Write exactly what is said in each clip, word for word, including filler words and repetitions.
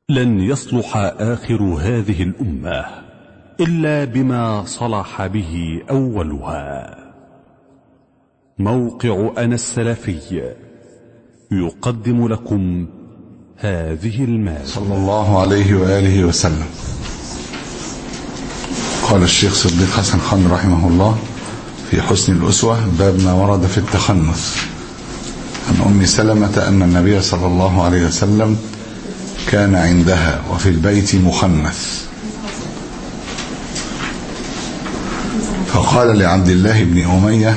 لن يصلح آخر هذه الأمة إلا بما صلح به أولها. موقع أنا السلفي يقدم لكم هذه المادة. صلى الله عليه وآله وسلم. قال الشيخ صديق حسن خان رحمه الله في حسن الأسوة باب ما ورد في التخنث عن أم سلمة أن النبي صلى الله عليه وسلم كان عندها وفي البيت مخنث، فقال لعبد الله بن أمية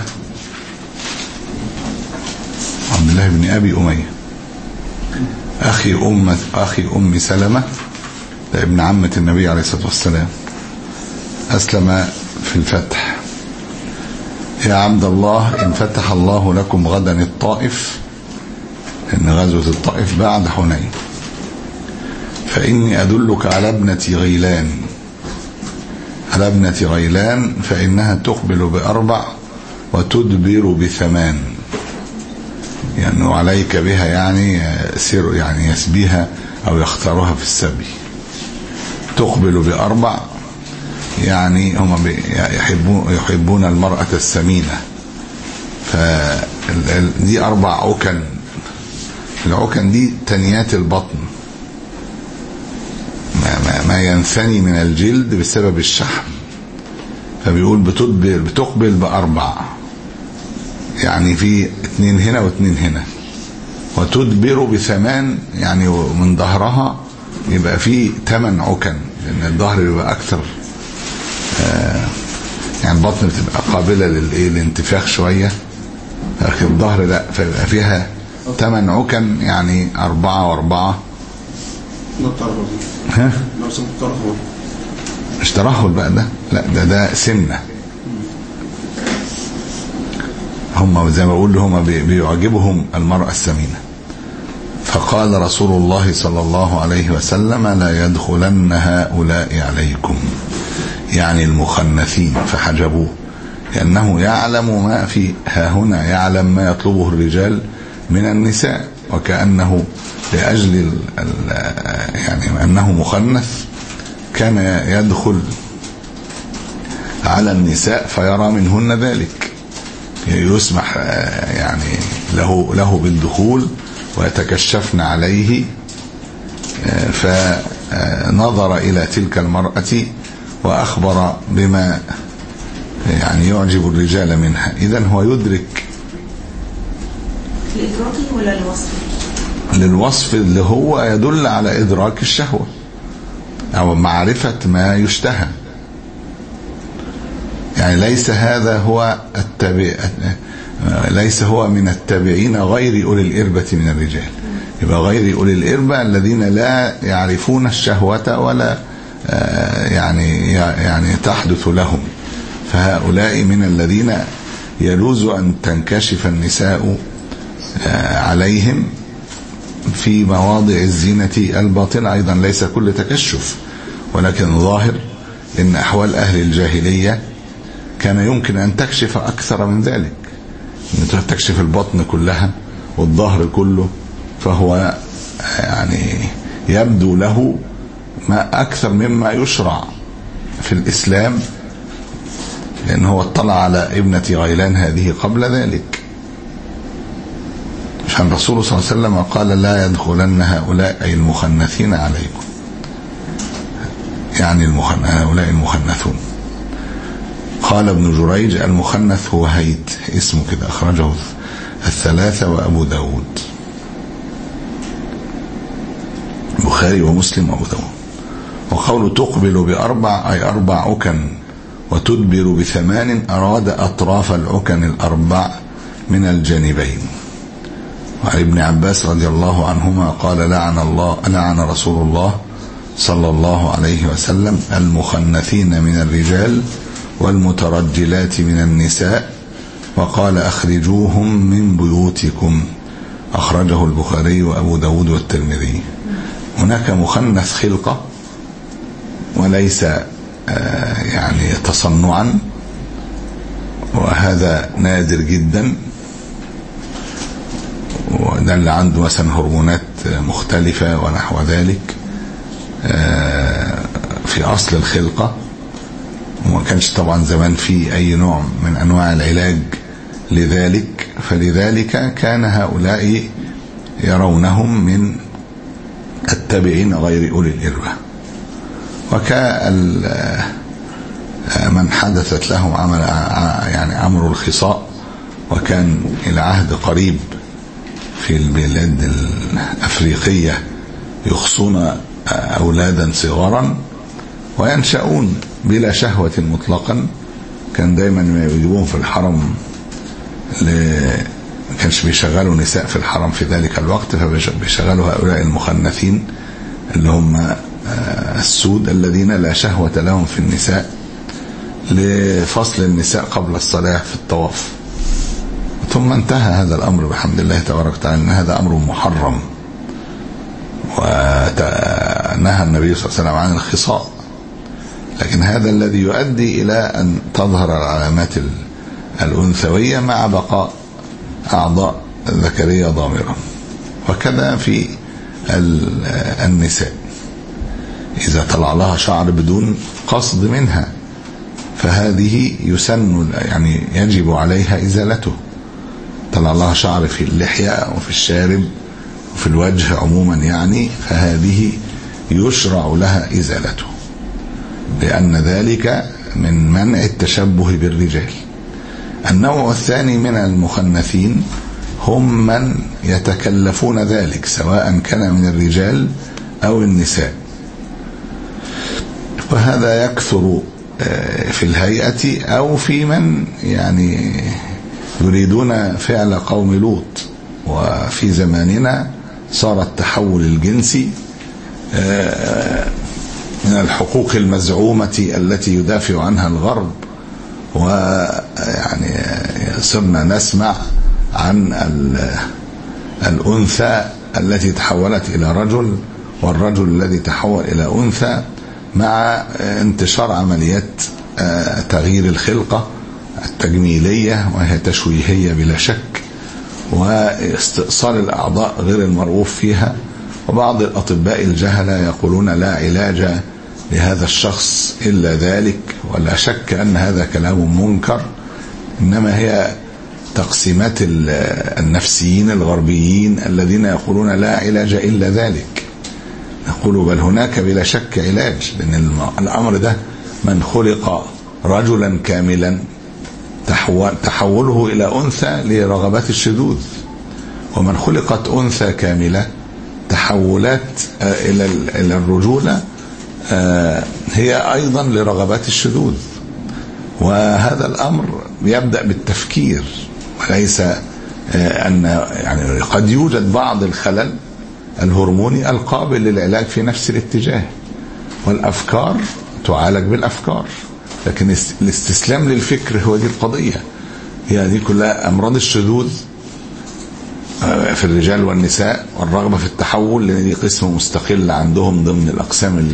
عبد الله بن أبي أمية أخي أم أخي أم سلمة ابن عمة النبي عليه الصلاة والسلام أسلم في الفتح: يا عبد الله إن فتح الله لكم غدا الطائف، إن غزوة الطائف بعد حنين، فإني أدلك على ابنة غيلان على ابنة غيلان فإنها تقبل بأربع وتدبر بثمان، يعني عليك بها يعني سر يعني يسبيها أو يختارها في السبي. تقبل بأربع يعني هم يحبون يحبون المرأة السمينة، فدي أربع عكن. العكن دي تنيات البطن، ما, ما, ما ينثني من الجلد بسبب الشحم، فبيقول بتدبر بتقبل بأربع، يعني في اتنين هنا واتنين هنا، وتدبر بثمان يعني من ظهرها يبقى في تمن عكن، لأن الظهر يبقى أكثر، آه يعني البطن بتبقى قابلة للإيه الانتفاخ شوية، لكن الظهر لا، فيبقى فيها تمن عكن، يعني أربعة وأربعة. ها؟ مش ترهل بقى ده، لا ده ده سمنة. هم زي ما بقول هم بيعجبهم المرأة السمينة. فقال رسول الله صلى الله عليه وسلم: لا يدخلن هؤلاء عليكم، يعني المخنثين، فحجبوه، لأنه يعلم ما في ها هنا، يعلم ما يطلبه الرجال من النساء، وكأنه لأجل يعني أنه مخنث كان يدخل على النساء فيرى منهن ذلك، يسمح يعني له له بالدخول ويتكشفن عليه، فنظر إلى تلك المرأة وأخبر بما يعني يعجب الرجال منها. إذن هو يدرك الإدراكي ولا الوصف؟ للوصف اللي هو يدل على إدراك الشهوة أو معرفة ما يشتهى، يعني ليس هذا هو التابع، ليس هو من التابعين غير أولي الإربة من الرجال، يبقى غير أولي الإربة الذين لا يعرفون الشهوة ولا يعني يعني تحدث لهم، فهؤلاء من الذين يجوز أن تنكشف النساء عليهم في مواضع الزينة الباطنة أيضا، ليس كل تكشف، ولكن ظاهر إن أحوال أهل الجاهلية كان يمكن أن تكشف أكثر من ذلك، أن تكشف البطن كلها والظهر كله، فهو يعني يبدو له ما أكثر مما يشرع في الإسلام، لأنه هو اطلع على ابنة غيلان هذه قبل ذلك، عشان الرسول صلى الله عليه وسلم قال: لا يدخلن هؤلاء أي المخنثين عليكم، يعني المخن... هؤلاء المخنثون. قال ابن جريج: المخنث هو هيد، اسمه كده، أخرجه الثلاثة وأبو داود، البخاري ومسلم وأبو داود. وقول تقبل بأربع أي أربع عكن وتدبر بثمان، أراد أطراف العكن الأربع من الجانبين. وعن ابن عباس رضي الله عنهما قال: لعن الله لعن رسول الله صلى الله عليه وسلم المخنثين من الرجال والمترجلات من النساء، وقال: أخرجوهم من بيوتكم. أخرجه البخاري وأبو داود والترمذي. هناك مخنث خلقة وليس يعني تصنعا، وهذا نادر جدا، وده اللي عنده مثلا هرمونات مختلفة ونحو ذلك، في أصل الخلقة، وما كانش طبعا زمان في أي نوع من أنواع العلاج لذلك، فلذلك كان هؤلاء يرونهم من التابعين غير أولي الإربة. وكان من حدثت لهم عمل يعني أمر الخصاء، وكان إلى عهد قريب في البلاد الأفريقية يخصون أولادا صغارا وينشأون بلا شهوة مطلقا. كان دايما يجيبون في الحرم، ما كانش بيشغلوا نساء في الحرم في ذلك الوقت، فبيشغلوا هؤلاء المخنثين اللي هم السود الذين لا شهوة لهم في النساء، لفصل النساء قبل الصلاة في الطواف. ثم انتهى هذا الأمر بحمد الله تبارك وتعالى، أن هذا أمر محرم، ونهى النبي صلى الله عليه وسلم عن الخصاء. لكن هذا الذي يؤدي إلى أن تظهر العلامات الأنثوية مع بقاء أعضاء ذكرية ضامرة. وكذا في النساء، إذا طلع لها شعر بدون قصد منها فهذه يسن، يعني يجب عليها إزالته. طلع لها شعر في اللحية وفي الشارب وفي الوجه عموما يعني، فهذه يشرع لها إزالته، لأن ذلك من منع التشبه بالرجال. النوع الثاني من المخنثين هم من يتكلفون ذلك، سواء كان من الرجال أو النساء، وهذا يكثر في الهيئة أو في من يعني يريدون فعل قوم لوط. وفي زماننا صار التحول الجنسي من الحقوق المزعومة التي يدافع عنها الغرب، ويعني صرنا نسمع عن الأنثى التي تحولت إلى رجل، والرجل الذي تحول إلى أنثى، مع انتشار عمليات تغيير الخلقة التجميلية، وهي تشويهية بلا شك، واستئصال الأعضاء غير المرغوب فيها. وبعض الأطباء الجهلة يقولون لا علاج لهذا الشخص إلا ذلك، ولا شك أن هذا كلام منكر، إنما هي تقسيمات النفسيين الغربيين الذين يقولون لا علاج إلا ذلك. نقول بل هناك بلا شك علاج، لأن الأمر ده من خلق رجلا كاملا تحوله إلى أنثى لرغبات الشذوذ، ومن خلقت أنثى كاملة تحولات إلى الرجولة هي أيضا لرغبات الشذوذ. وهذا الأمر يبدأ بالتفكير، وليس أن يعني قد يوجد بعض الخلل الهرموني القابل للعلاج في نفس الاتجاه، والأفكار تعالج بالأفكار، لكن الاستسلام للفكر هو دي القضية. هي دي كلها أمراض الشذوذ في الرجال والنساء، والرغبة في التحول، لأن دي قسم مستقل عندهم ضمن الأقسام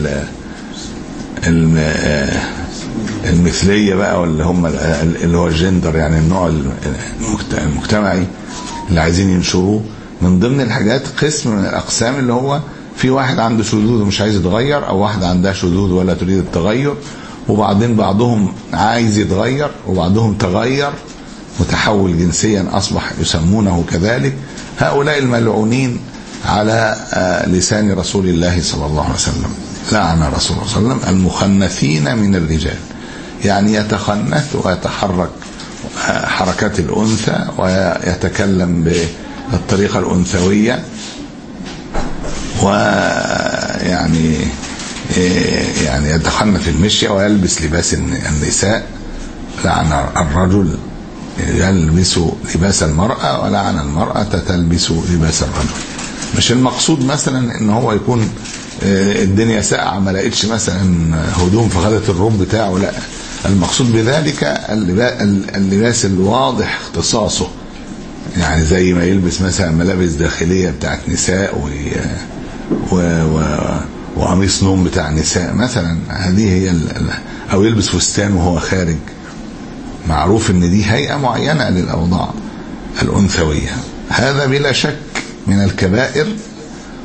المثلية بقى، واللي هم اللي هو الجندر، يعني النوع المجتمعي اللي عايزين ينشروه. من ضمن الحاجات قسم من الأقسام اللي هو في واحد عنده شذوذ ومش عايز يتغير، أو واحدة عندها شذوذ ولا تريد التغير، وبعدين بعضهم عايز يتغير وبعضهم تغير متحول جنسيا أصبح يسمونه كذلك. هؤلاء الملعونين على لسان رسول الله صلى الله عليه وسلم، لعن رسول الله صلى الله عليه وسلم المخنثين من الرجال، يعني يتخنث ويتحرك حركات الأنثى ويتكلم بالطريقة الأنثوية، ويعني يعني يتخنث المشي ويلبس لباس النساء. لعن الرجل يلبس لباس المرأة، ولعن المرأة تلبس لباس الرجل. مش المقصود مثلا ان هو يكون الدنيا ساقعة ما لقيتش مثلا هدوم فخدت الروب بتاعه، لا، المقصود بذلك اللباس الواضح اختصاصه، يعني زي ما يلبس مثلا ملابس داخلية بتاعت نساء و و و وقميص نوم بتاع نساء مثلا، هذه هي، او يلبس فستان وهو خارج. معروف ان دي هيئة معينة للأوضاع الأنثوية. هذا بلا شك من الكبائر،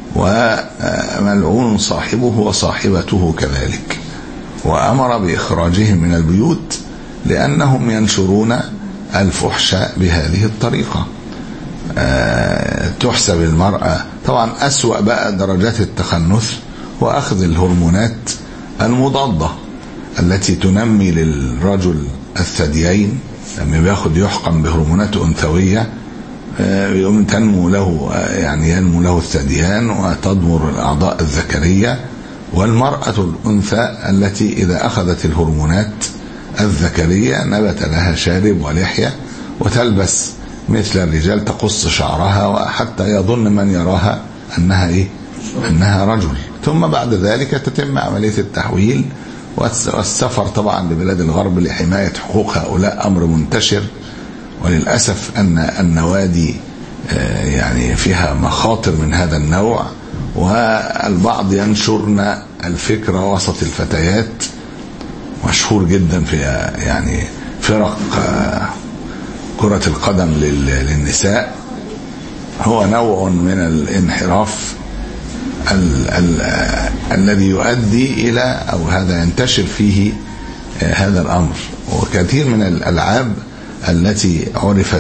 وملعون صاحبه وصاحبته كذلك. وأمر بإخراجهم من البيوت لأنهم ينشرون الفحش بهذه الطريقة. أه تحسب المرأة طبعا أسوأ بقى درجات التخنث وأخذ الهرمونات المضادة التي تنمي للرجل الثديين، لما بياخد يحقن بهرمونات أنثوية يوم تنمو له يعني ينمو له الثديان وتضمر الأعضاء الذكرية. والمرأة الأنثى التي إذا أخذت الهرمونات الذكرية نبت لها شارب ولحية وتلبس مثل الرجال، تقص شعرها وحتى يظن من يراها أنها إيه؟ أنها رجل. ثم بعد ذلك تتم عملية التحويل والسفر طبعا لبلاد الغرب لحماية حقوق هؤلاء، أمر منتشر. وللأسف أن النوادي يعني فيها مخاطر من هذا النوع، والبعض ينشرن الفكرة وسط الفتيات. مشهور جدا في يعني فرق كرة القدم للنساء، هو نوع من الانحراف ال ال الذي يؤدي إلى أو هذا ينتشر فيه هذا الأمر. وكثير من الألعاب التي عرفت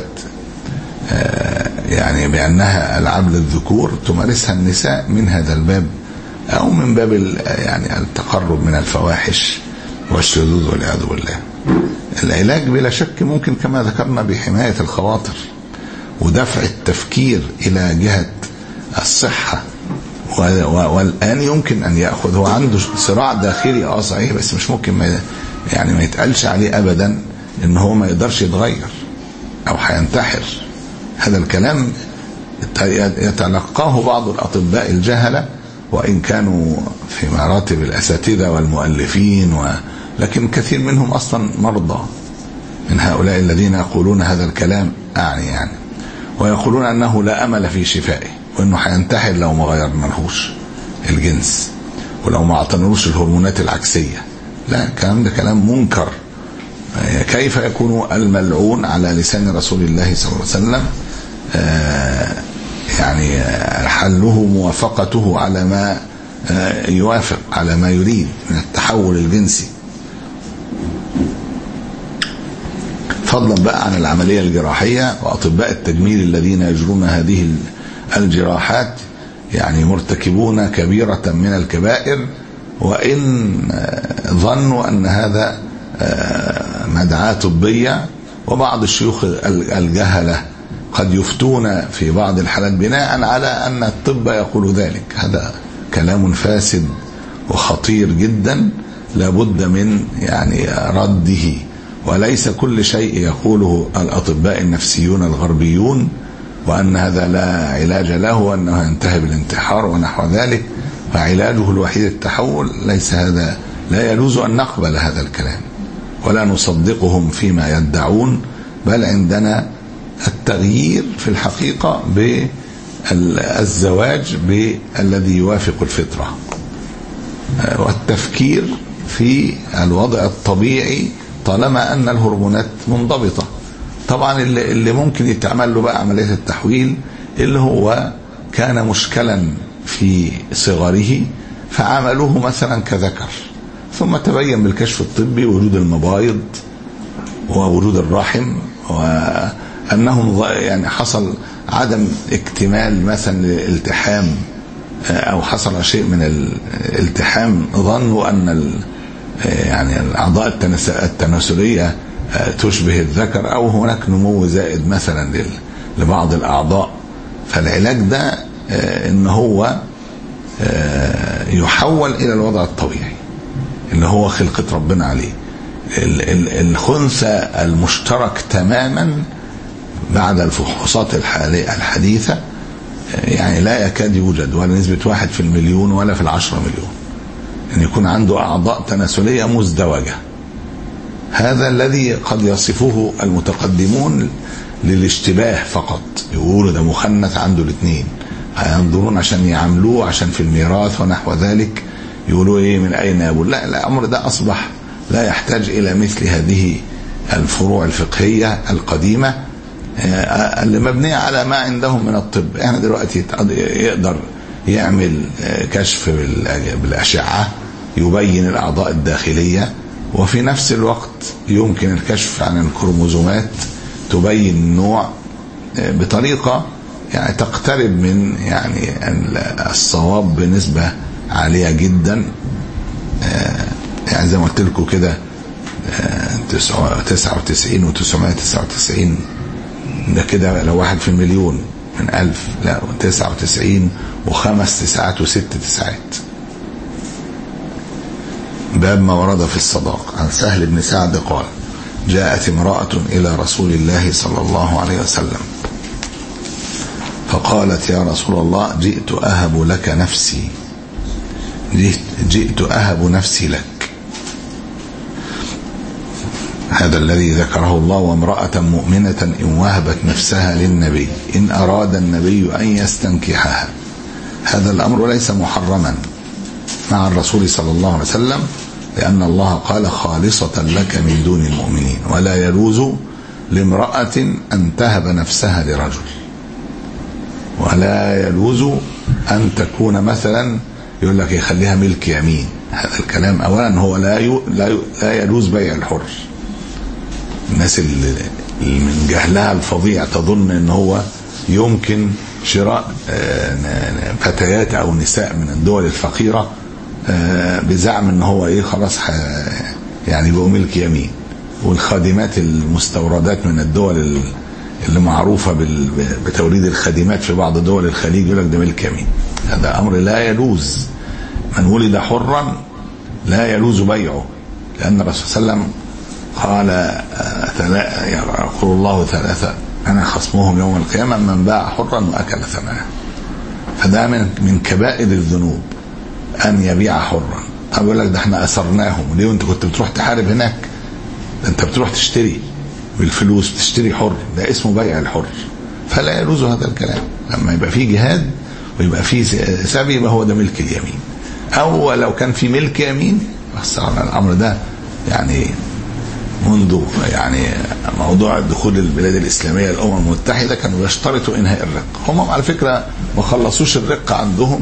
يعني بأنها ألعاب للذكور تمارسها النساء من هذا الباب، أو من باب يعني التقرب من الفواحش والشذوذ والعياذ بالله. العلاج بلا شك ممكن كما ذكرنا بحماية الخواطر ودفع التفكير إلى جهة الصحة. والآن يمكن أن يأخذ، هو عنده صراع داخلي اه صحيح، بس مش ممكن ما يعني ما يتقالش عليه أبدا إن هو ما يقدرش يتغير أو هينتحر. هذا الكلام يتلقاه بعض الأطباء الجهلة وإن كانوا في مراتب الأساتذة والمؤلفين و... لكن كثير منهم أصلا مرضى من هؤلاء الذين يقولون هذا الكلام أعني يعني ويقولون أنه لا أمل في شفائه، وأنه هينتحر لو ما غيرنالهوش الجنس ولو ما اعطنالوش الهرمونات العكسية. لا، الكلام ده كلام منكر. كيف يكون الملعون على لسان رسول الله صلى الله عليه وسلم يعني حله موافقته على ما يوافق على ما يريد من التحول الجنسي، فضلا بقى عن العملية الجراحية. وأطباء التجميل الذين يجرون هذه الجراحات يعني مرتكبون كبيرة من الكبائر، وإن ظنوا أن هذا مدعاة طبية. وبعض الشيوخ الجهلة قد يفتون في بعض الحالات بناء على أن الطب يقول ذلك. هذا كلام فاسد وخطير جدا، لابد من يعني رده. وليس كل شيء يقوله الأطباء النفسيون الغربيون وأن هذا لا علاج له وأنه ينتهي بالانتحار ونحو ذلك، فعلاجه الوحيد التحول. ليس هذا، لا يجوز أن نقبل هذا الكلام ولا نصدقهم فيما يدعون، بل عندنا التغيير في الحقيقة بالزواج بالذي يوافق الفطرة، والتفكير في الوضع الطبيعي طالما أن الهرمونات منضبطة. طبعا اللي, اللي ممكن يتعمل له بقى عملية التحويل اللي هو كان مشكلا في صغره فعملوه مثلا كذكر، ثم تبين بالكشف الطبي وجود المبايض ووجود الرحم، وأنهم يعني حصل عدم اكتمال مثلا الالتحام أو حصل شيء من الالتحام، ظنوا أن يعني الأعضاء التناسلية تشبه الذكر أو هناك نمو زائد مثلا لبعض الأعضاء. فالعلاج ده إن هو يحول إلى الوضع الطبيعي اللي هو خلقة ربنا عليه. الخنثى المشترك تماما بعد الفحوصات الحديثة يعني لا يكاد يوجد، ولا نسبة واحد في المليون ولا في العشرة مليون أن يكون عنده أعضاء تناسلية مزدوجة. هذا الذي قد يصفه المتقدمون للاشتباه فقط، يقولوا ده مخنث عنده الاثنين، هينظرون عشان يعملوه عشان في الميراث ونحو ذلك، يقولوا ايه من اين يقول. لا، الامر ده اصبح لا يحتاج الى مثل هذه الفروع الفقهية القديمة اللي مبنية على ما عندهم من الطب. يعني دلوقتي يقدر يعمل كشف بالأشعة يبين الأعضاء الداخلية، وفي نفس الوقت يمكن الكشف عن الكروموزومات تبين النوع بطريقة يعني تقترب من يعني الصواب بنسبة عالية جدا. يعني زي ما قلت لكم كده تسعة وتسعين وتسعمائة وتسعة وتسعين ده كده لو واحد في المليون من ألف، لا تسعة وتسعين وخمس تسعات وست تسعات. باب ما ورد في الصداق. عن سهل بن سعد قال: جاءت امرأة إلى رسول الله صلى الله عليه وسلم فقالت: يا رسول الله، جئت أهب لك نفسي جئت, جئت أهب نفسي لك. هذا الذي ذكره الله: وامرأة مؤمنة إن وهبت نفسها للنبي إن أراد النبي أن يستنكحها. هذا الأمر ليس محرما مع الرسول صلى الله عليه وسلم، لأن الله قال: خالصة لك من دون المؤمنين. ولا يجوز لامرأة أن تهب نفسها لرجل، ولا يجوز أن تكون مثلا يقول لك يخليها ملك يمين. هذا الكلام أولا هو لا لا لا يجوز بيع الحر. الناس اللي من جهلها الفظيع تظن ان هو يمكن شراء فتيات او نساء من الدول الفقيرة بزعم ان هو ايه خلاص يعني بقوا ملك يمين، والخادمات المستوردات من الدول اللي معروفة بتوريد الخادمات في بعض دول الخليج يقول لك ده ملك يمين. هذا امر لا يجوز. من ولد حرا لا يجوز بيعه، لان الرسول صلى الله عليه وسلم قال: يقول الله ثلاثة أنا خصمهم يوم القيامة من باع حرا وأكل ثمنه. فده من من كبائر الذنوب أن يبيع حرا. طب يقول لك ده احنا أسرناهم ليه؟ وانت كنت بتروح تحارب هناك، انت بتروح تشتري بالفلوس، بتشتري حر، ده اسمه بيع الحر. فلا يجوز هذا الكلام. لما يبقى فيه جهاد ويبقى فيه سبي يبقى هو ده ملك اليمين. أو لو كان في ملك يمين بس الأمر ده يعني منذ يعني موضوع دخول البلاد الإسلامية الأمم المتحدة كانوا يشترطوا إنهاء الرق. هم على فكرة ما خلصوش الرق عندهم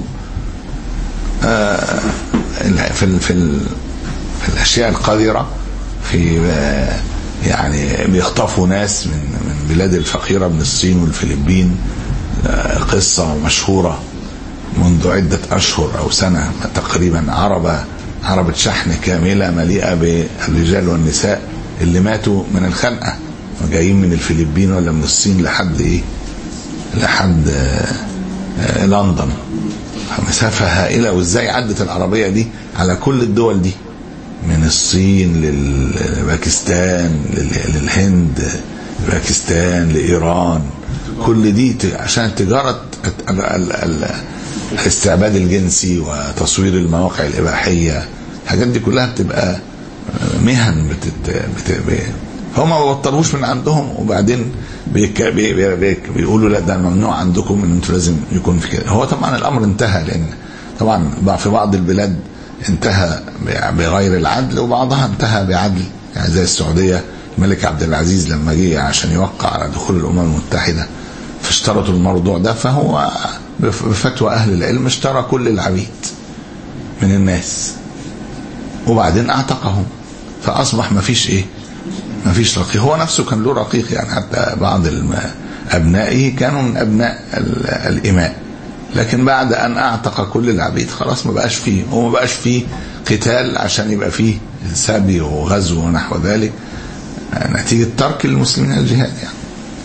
في في في الأشياء القذرة، في يعني بيخطفوا ناس من من بلاد الفقيرة من الصين والفلبين. قصة مشهورة منذ عدة أشهر أو سنة تقريبا، عربة عربة شحن كاملة مليئة بالرجال والنساء اللي ماتوا من الخنقة وجايين من الفلبين ولا من الصين لحد ايه لحد آآ آآ لندن. مسافة هائلة. وازاي عدت العربية دي على كل الدول دي، من الصين لباكستان للهند، باكستان لإيران، كل دي عشان تجارة الاستعباد الجنسي وتصوير المواقع الإباحية. الحاجات دي كلها بتبقى مهن بتت... بت... هم ما بطلوش من عندهم، وبعدين بيك... بي... بي... بي... بيقولوا لا ده ممنوع عندكم ان انتوا لازم يكون في كده. هو طبعا الامر انتهى، لان طبعا في بعض البلاد انتهى بغير العدل وبعضها انتهى بعدل. يعني زي السعودية الملك عبد العزيز لما جه عشان يوقع على دخول الامم المتحدة فاشترطوا الموضوع ده، فهو بفتوى اهل العلم اشترى كل العبيد من الناس وبعدين اعتقهم، فاصبح ما فيش ايه ما فيش رقيق. هو نفسه كان له رقيق، يعني حتى بعض ابنائه كانوا من ابناء الاماء، لكن بعد ان اعتق كل العبيد خلاص ما بقاش فيه، وما بقاش فيه قتال عشان يبقى فيه سبي وغزو ونحو ذلك نتيجة ترك المسلمين الجهاد. يعني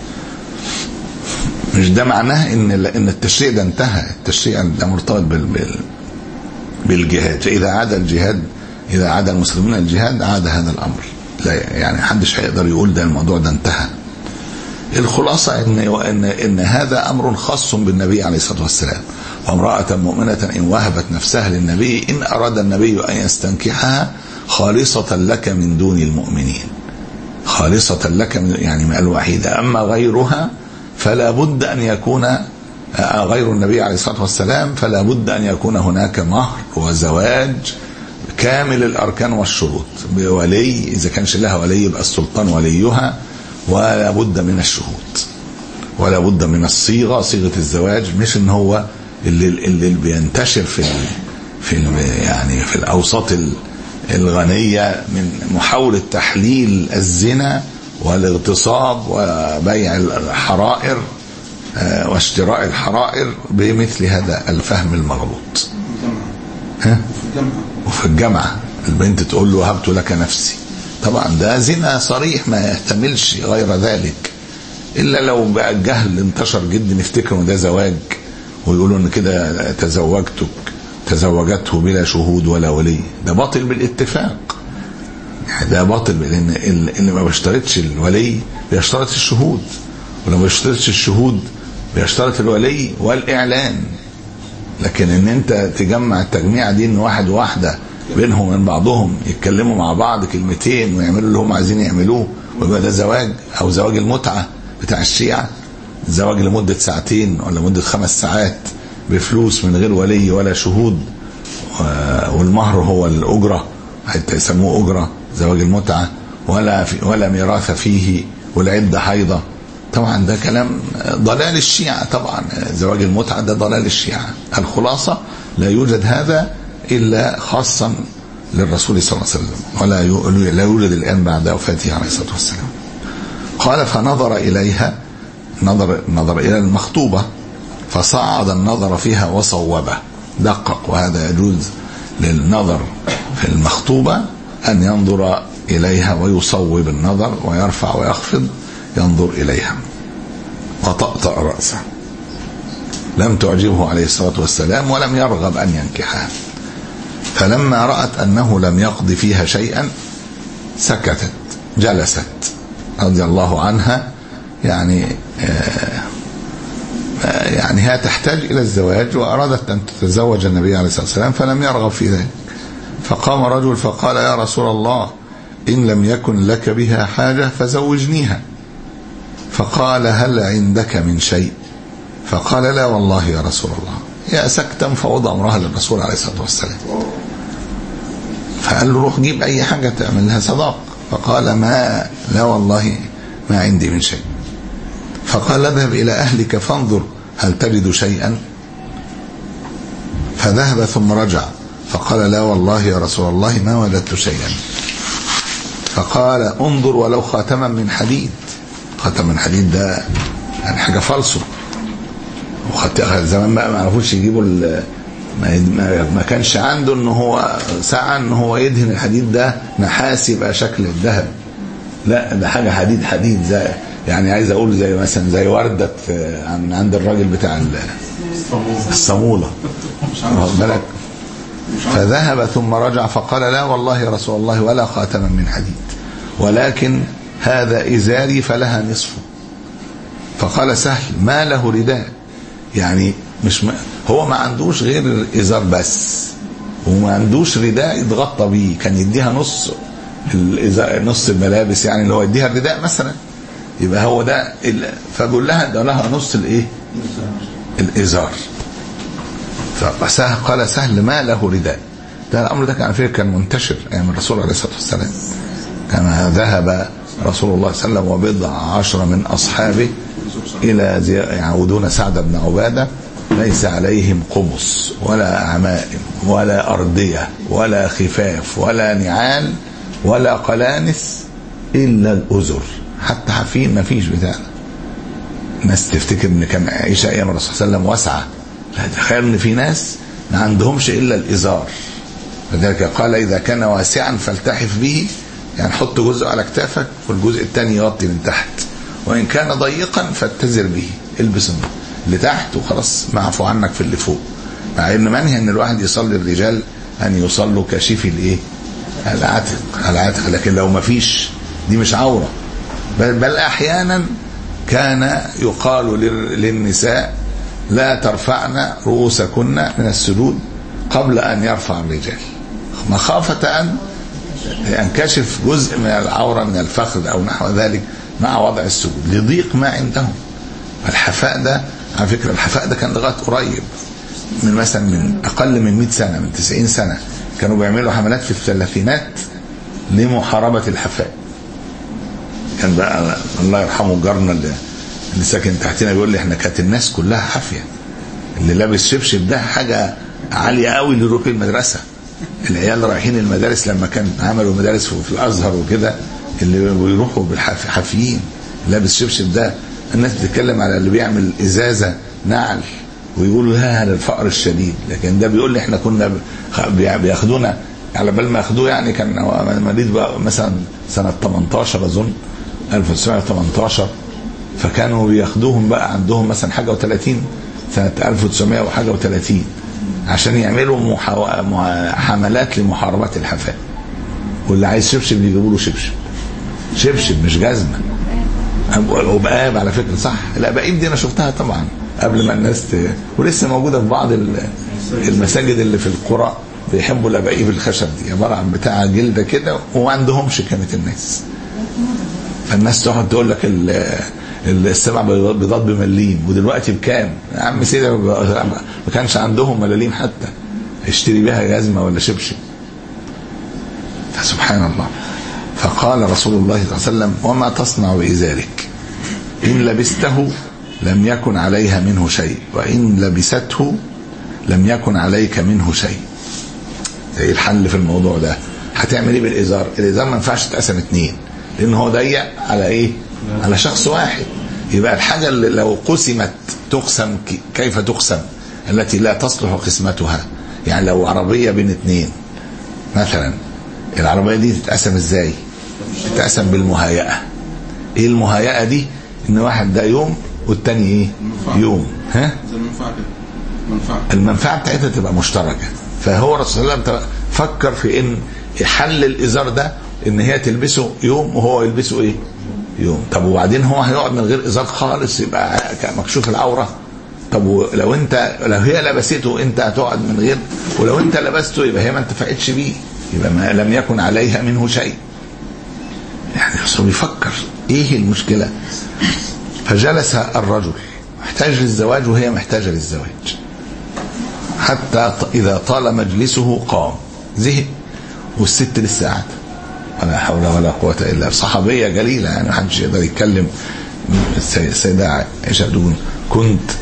مش ده معناه ان ان التشريع ده انتهى. التشريع ده مرتبط بال بالجهاد، فاذا عاد الجهاد إذا عاد المسلمين الجهاد عاد هذا الأمر. لا يعني محدش هيقدر يقول ده الموضوع ده انتهى. الخلاصة إن, إن, إن هذا أمر خاص بالنبي عليه الصلاة والسلام. وامرأة مؤمنة إن وهبت نفسها للنبي إن أراد النبي أن يستنكحها خالصة لك من دون المؤمنين. خالصة لك من يعني من الوحيدة. أما غيرها فلا بد أن يكون غير النبي عليه الصلاة والسلام فلا بد أن يكون هناك مهر وزواج كامل الأركان والشروط بولي. إذا كانش لها ولي يبقى السلطان وليها، ولا بد من الشهود، ولا بد من الصيغة، صيغة الزواج، مش إن هو اللي اللي بينتشر في في يعني في الاوساط الغنيه من محاوله تحليل الزنا والاغتصاب وبيع الحرائر واشتراء الحرائر بمثل هذا الفهم المغلوط. ها؟ وفي الجامعه البنت تقول له وهبت لك نفسي، طبعا ده زنا صريح ما يحتملش غير ذلك، الا لو بقى الجهل انتشر جدا نفتكروا ده زواج ويقولوا ان كده تزوجتك تزوجته بلا شهود ولا ولي، ده باطل بالاتفاق. يعني ده باطل لان اللي ما بيشترطش الولي بيشترط الشهود، ولو ما بيشترطش الشهود بيشترط الولي والاعلان. لكن ان انت تجمع التجميع دي ان واحد وواحده بينهم وبين بعضهم يتكلموا مع بعض كلمتين ويعملوا اللي هم عايزين يعملوه ويبقى ده زواج، او زواج المتعه بتاع الشيعة، زواج لمده ساعتين ولا مده خمس ساعات بفلوس من غير ولي ولا شهود، والمهر هو الاجره حتى يسموه اجره زواج المتعه، ولا في ولا ميراث فيه، والعده حيضه. طبعا ده كلام ضلال الشيعة. طبعا زواج المتعة ده ضلال الشيعة. الخلاصة لا يوجد هذا إلا خاصا للرسول صلى الله عليه وسلم، ولا لا يوجد الآن بعد وفاته عليه الصلاة والسلام. قال فنظر إليها، نظر, نظر إلى المخطوبة فصعد النظر فيها وصوبه، دقق. وهذا يجوز للنظر في المخطوبة أن ينظر إليها ويصوب النظر ويرفع ويخفض، ينظر إليها. وطأطأ رأسه، لم تعجبه عليه الصلاة والسلام ولم يرغب أن ينكحها. فلما رأت أنه لم يقضي فيها شيئا سكتت، جلست رضي الله عنها. يعني يعني هي تحتاج إلى الزواج وأرادت أن تتزوج النبي عليه الصلاة والسلام فلم يرغب في ذلك. فقام رجل فقال يا رسول الله إن لم يكن لك بها حاجة فزوجنيها. فقال هل عندك من شيء؟ فقال لا والله يا رسول الله. يا سكتا فوض أمرها للرسول عليه الصلاة والسلام. فقال له روح جيب أي حاجة تعمل لها صداق. فقال ما لا والله ما عندي من شيء. فقال اذهب إلى أهلك فانظر هل تجد شيئا؟ فذهب ثم رجع فقال لا والله يا رسول الله ما وجدت شيئا. فقال انظر ولو خاتما من حديد. خاتم من حديد ده يعني حاجة فالصو، زمان بقى ما عرفوش يجيبوا ما كانش عنده ان هو ساعة ان هو يدهن الحديد ده نحاس يبقى شكل الذهب، لا ده حاجة حديد حديد زي يعني عايز اقول زي مثلا زي وردة من عند الراجل بتاع الصامولة بالك. فذهب ثم رجع فقال لا والله يا رسول الله ولا خاتما من حديد، ولكن هذا إزاري فلها نصفه. فقال سهل ما له رداء، يعني مش ما هو ما عندوش غير الإزار بس وما عندوش رداء يتغطى بيه، كان يديها نص نص الملابس يعني اللي هو يديها الرداء مثلا، يبقى هو ده. فقال لها ده لها نص الايه الإزار. فسهل قال سهل ما له رداء. ده الأمر ده كان فيه كان منتشر أيام الرسول عليه الصلاة والسلام. كما ذهب رسول الله صلى الله عليه وسلم وبضع عشر من أصحابه إلى يعودون سعد بن عبادة ليس عليهم قمص ولا عمائم ولا أردية ولا خفاف ولا نعال ولا قلانس إلا الأزر، حتى حفين ما فيش بتاع. الناس تفتكر ان كان عيشة ايام الرسول صلى الله عليه وسلم واسعة، لا تخيل ان في ناس ما عندهمش الا الازار. لذلك قال اذا كان واسعا فالتحف به، يعني حط جزء على كتافك والجزء الثاني يغطي من تحت، وان كان ضيقا فاتزر به، البس اللي تحت وخلاص معفو عنك في اللي فوق. مع ان منهي ان الواحد يصلي الرجال ان يصلوا كشيف الايه العاتق العاتق، لكن لو ما فيش دي مش عورة. بل, بل احيانا كان يقال للنساء لا ترفعن رؤوسكن من السجود قبل أن يرفع الرجال، مخافة أن ينكشف جزء من العورة من الفخذ أو نحو ذلك مع وضع السجود لضيق ما عندهم. الحفاء ده على فكرة الحفاء ده كان لغاية قريب من مثلا من أقل من مئة سنة، من تسعين سنة كانوا بيعملوا حملات في الثلاثينات لمحاربة الحفاء. كان بقى الله يرحمه جارنا اللي, اللي ساكن تحتنا بيقول لي احنا كانت الناس كلها حافية، اللي لابس شبشب ده حاجة عالية قوي لركب المدرسة. العيال رايحين المدارس لما كان عملوا مدارس في الازهر وكده، اللي بيروحوا بالحافيين لابس شبشب ده، الناس بتتكلم على اللي بيعمل ازازة نعل ويقولوا هذا الفقر الشديد، لكن ده بيقول لي احنا كنا بياخدونا على بال ما ياخدوه، يعني كان مريض بقى مثلا سنة تمنتاشر اظن ألف وتسعمائة وثمانية عشر، فكانوا بياخدوهم بقى عندهم مثلا حاجة وثلاثين سنة ألف وتسعمائة وحاجة وثلاثين عشان يعملوا محاو... حملات لمحاربة الحفاء، واللي عايز شبشب يجيبوا له شبشب شبشب مش جزمة. وبقاب على فكرة صح، الأبائب دي أنا شفتها طبعا قبل ما الناس ت... ولسه موجودة في بعض المساجد اللي في القرى بيحبوا الأبائب الخشب دي، عبارة عن بتاع جلدة كده وما عندهمش كانت الناس، فالناس تقعد تقول لك السبع بيضات بمليم، ودلوقتي بكام يا عم سيدي؟ ما كانش عندهم ملاليم حتى اشتري بها جزمة ولا شبشب. فسبحان الله. فقال رسول الله صلى الله عليه وسلم: وما تصنع بإزارك؟ إن لبسته لم يكن عليها منه شيء، وإن لبسته لم يكن عليك منه شيء. ايه الحل في الموضوع ده؟ هتعمل ايه بالإزار؟ الإزار ما ينفعش تقسم اتنين، لأن هو ضيق على ايه؟ على شخص واحد. يبقى الحاجة اللي لو قسمت تقسم كيف تقسم؟ التي لا تصلح قسمتها. يعني لو عربية بين اتنين مثلا، العربية دي تتقسم ازاي؟ تتقسم بالمهيئة. ايه المهيئة دي؟ ان واحد ده يوم والتاني ايه؟ يوم. ها؟ المنفعة بتاعتها تبقى مشتركة. فهو رسول الله صلى الله عليه وسلم فكر في ان حل الازار ده ان هي تلبسه يوم وهو يلبسه ايه؟ يوم. طب وبعدين هو هيقعد من غير ازار خالص يبقى مكشوف العورة. طب لو انت لو هي لبسته انت هتقعد من غير، ولو انت لبسته يبقى هي ما انتفعتش بيه، يبقى ما لم يكن عليها منه شيء. يعني الرسول بيفكر ايه المشكلة. فجلس الرجل محتاج للزواج وهي محتاجة للزواج، حتى إذا طال مجلسه قام، زهق والست لسه قاعدة. ولا حول ولا قوة إلا بالله. صحابية جليلة يعني محدش يقدر يتكلم. السيدة عائشة تقول: كنت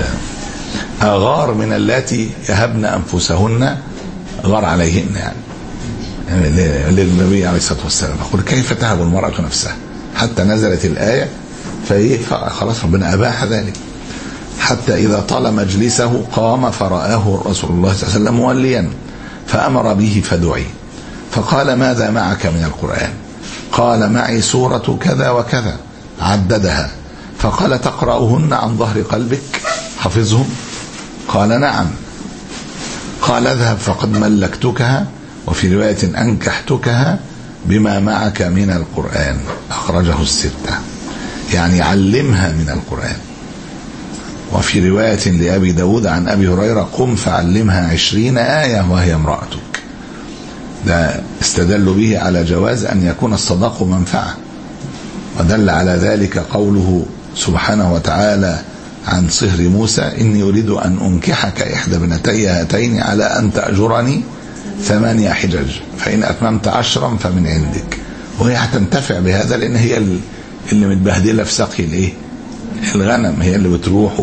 أغار من اللاتي يهبن أنفسهن غار عليهن، يعني للنبي عليه الصلاة والسلام. أقول: كيف تهب المرأة نفسها؟ حتى نزلت الآية فخلاص ربنا أباح ذلك. حتى إذا طال مجلسه قام فرآه رسول الله صلى الله عليه وسلم موليا، فأمر به فدعي، فقال: ماذا معك من القرآن؟ قال: معي سورة كذا وكذا، عددها. فقال: تقرأهن عن ظهر قلبك حفظهم؟ قال: نعم. قال: اذهب فقد ملكتكها، وفي رواية أنكحتكها بما معك من القرآن. أخرجه الستة. يعني علمها من القرآن. وفي رواية لأبي داود عن أبي هريرة: قم فعلمها عشرين آية وهي امرأتك. ده استدل به على جواز أن يكون الصداق منفعة، ودل على ذلك قوله سبحانه وتعالى عن صهر موسى: إني أريد أن أنكحك إحدى ابنتي هاتين على أن تأجرني ثمانية حجج فإن أتممت عشرا فمن عندك. وهي هتنتفع بهذا لأن هي اللي متبهدلة في سقي الإيه؟ الغنم، هي اللي بتروح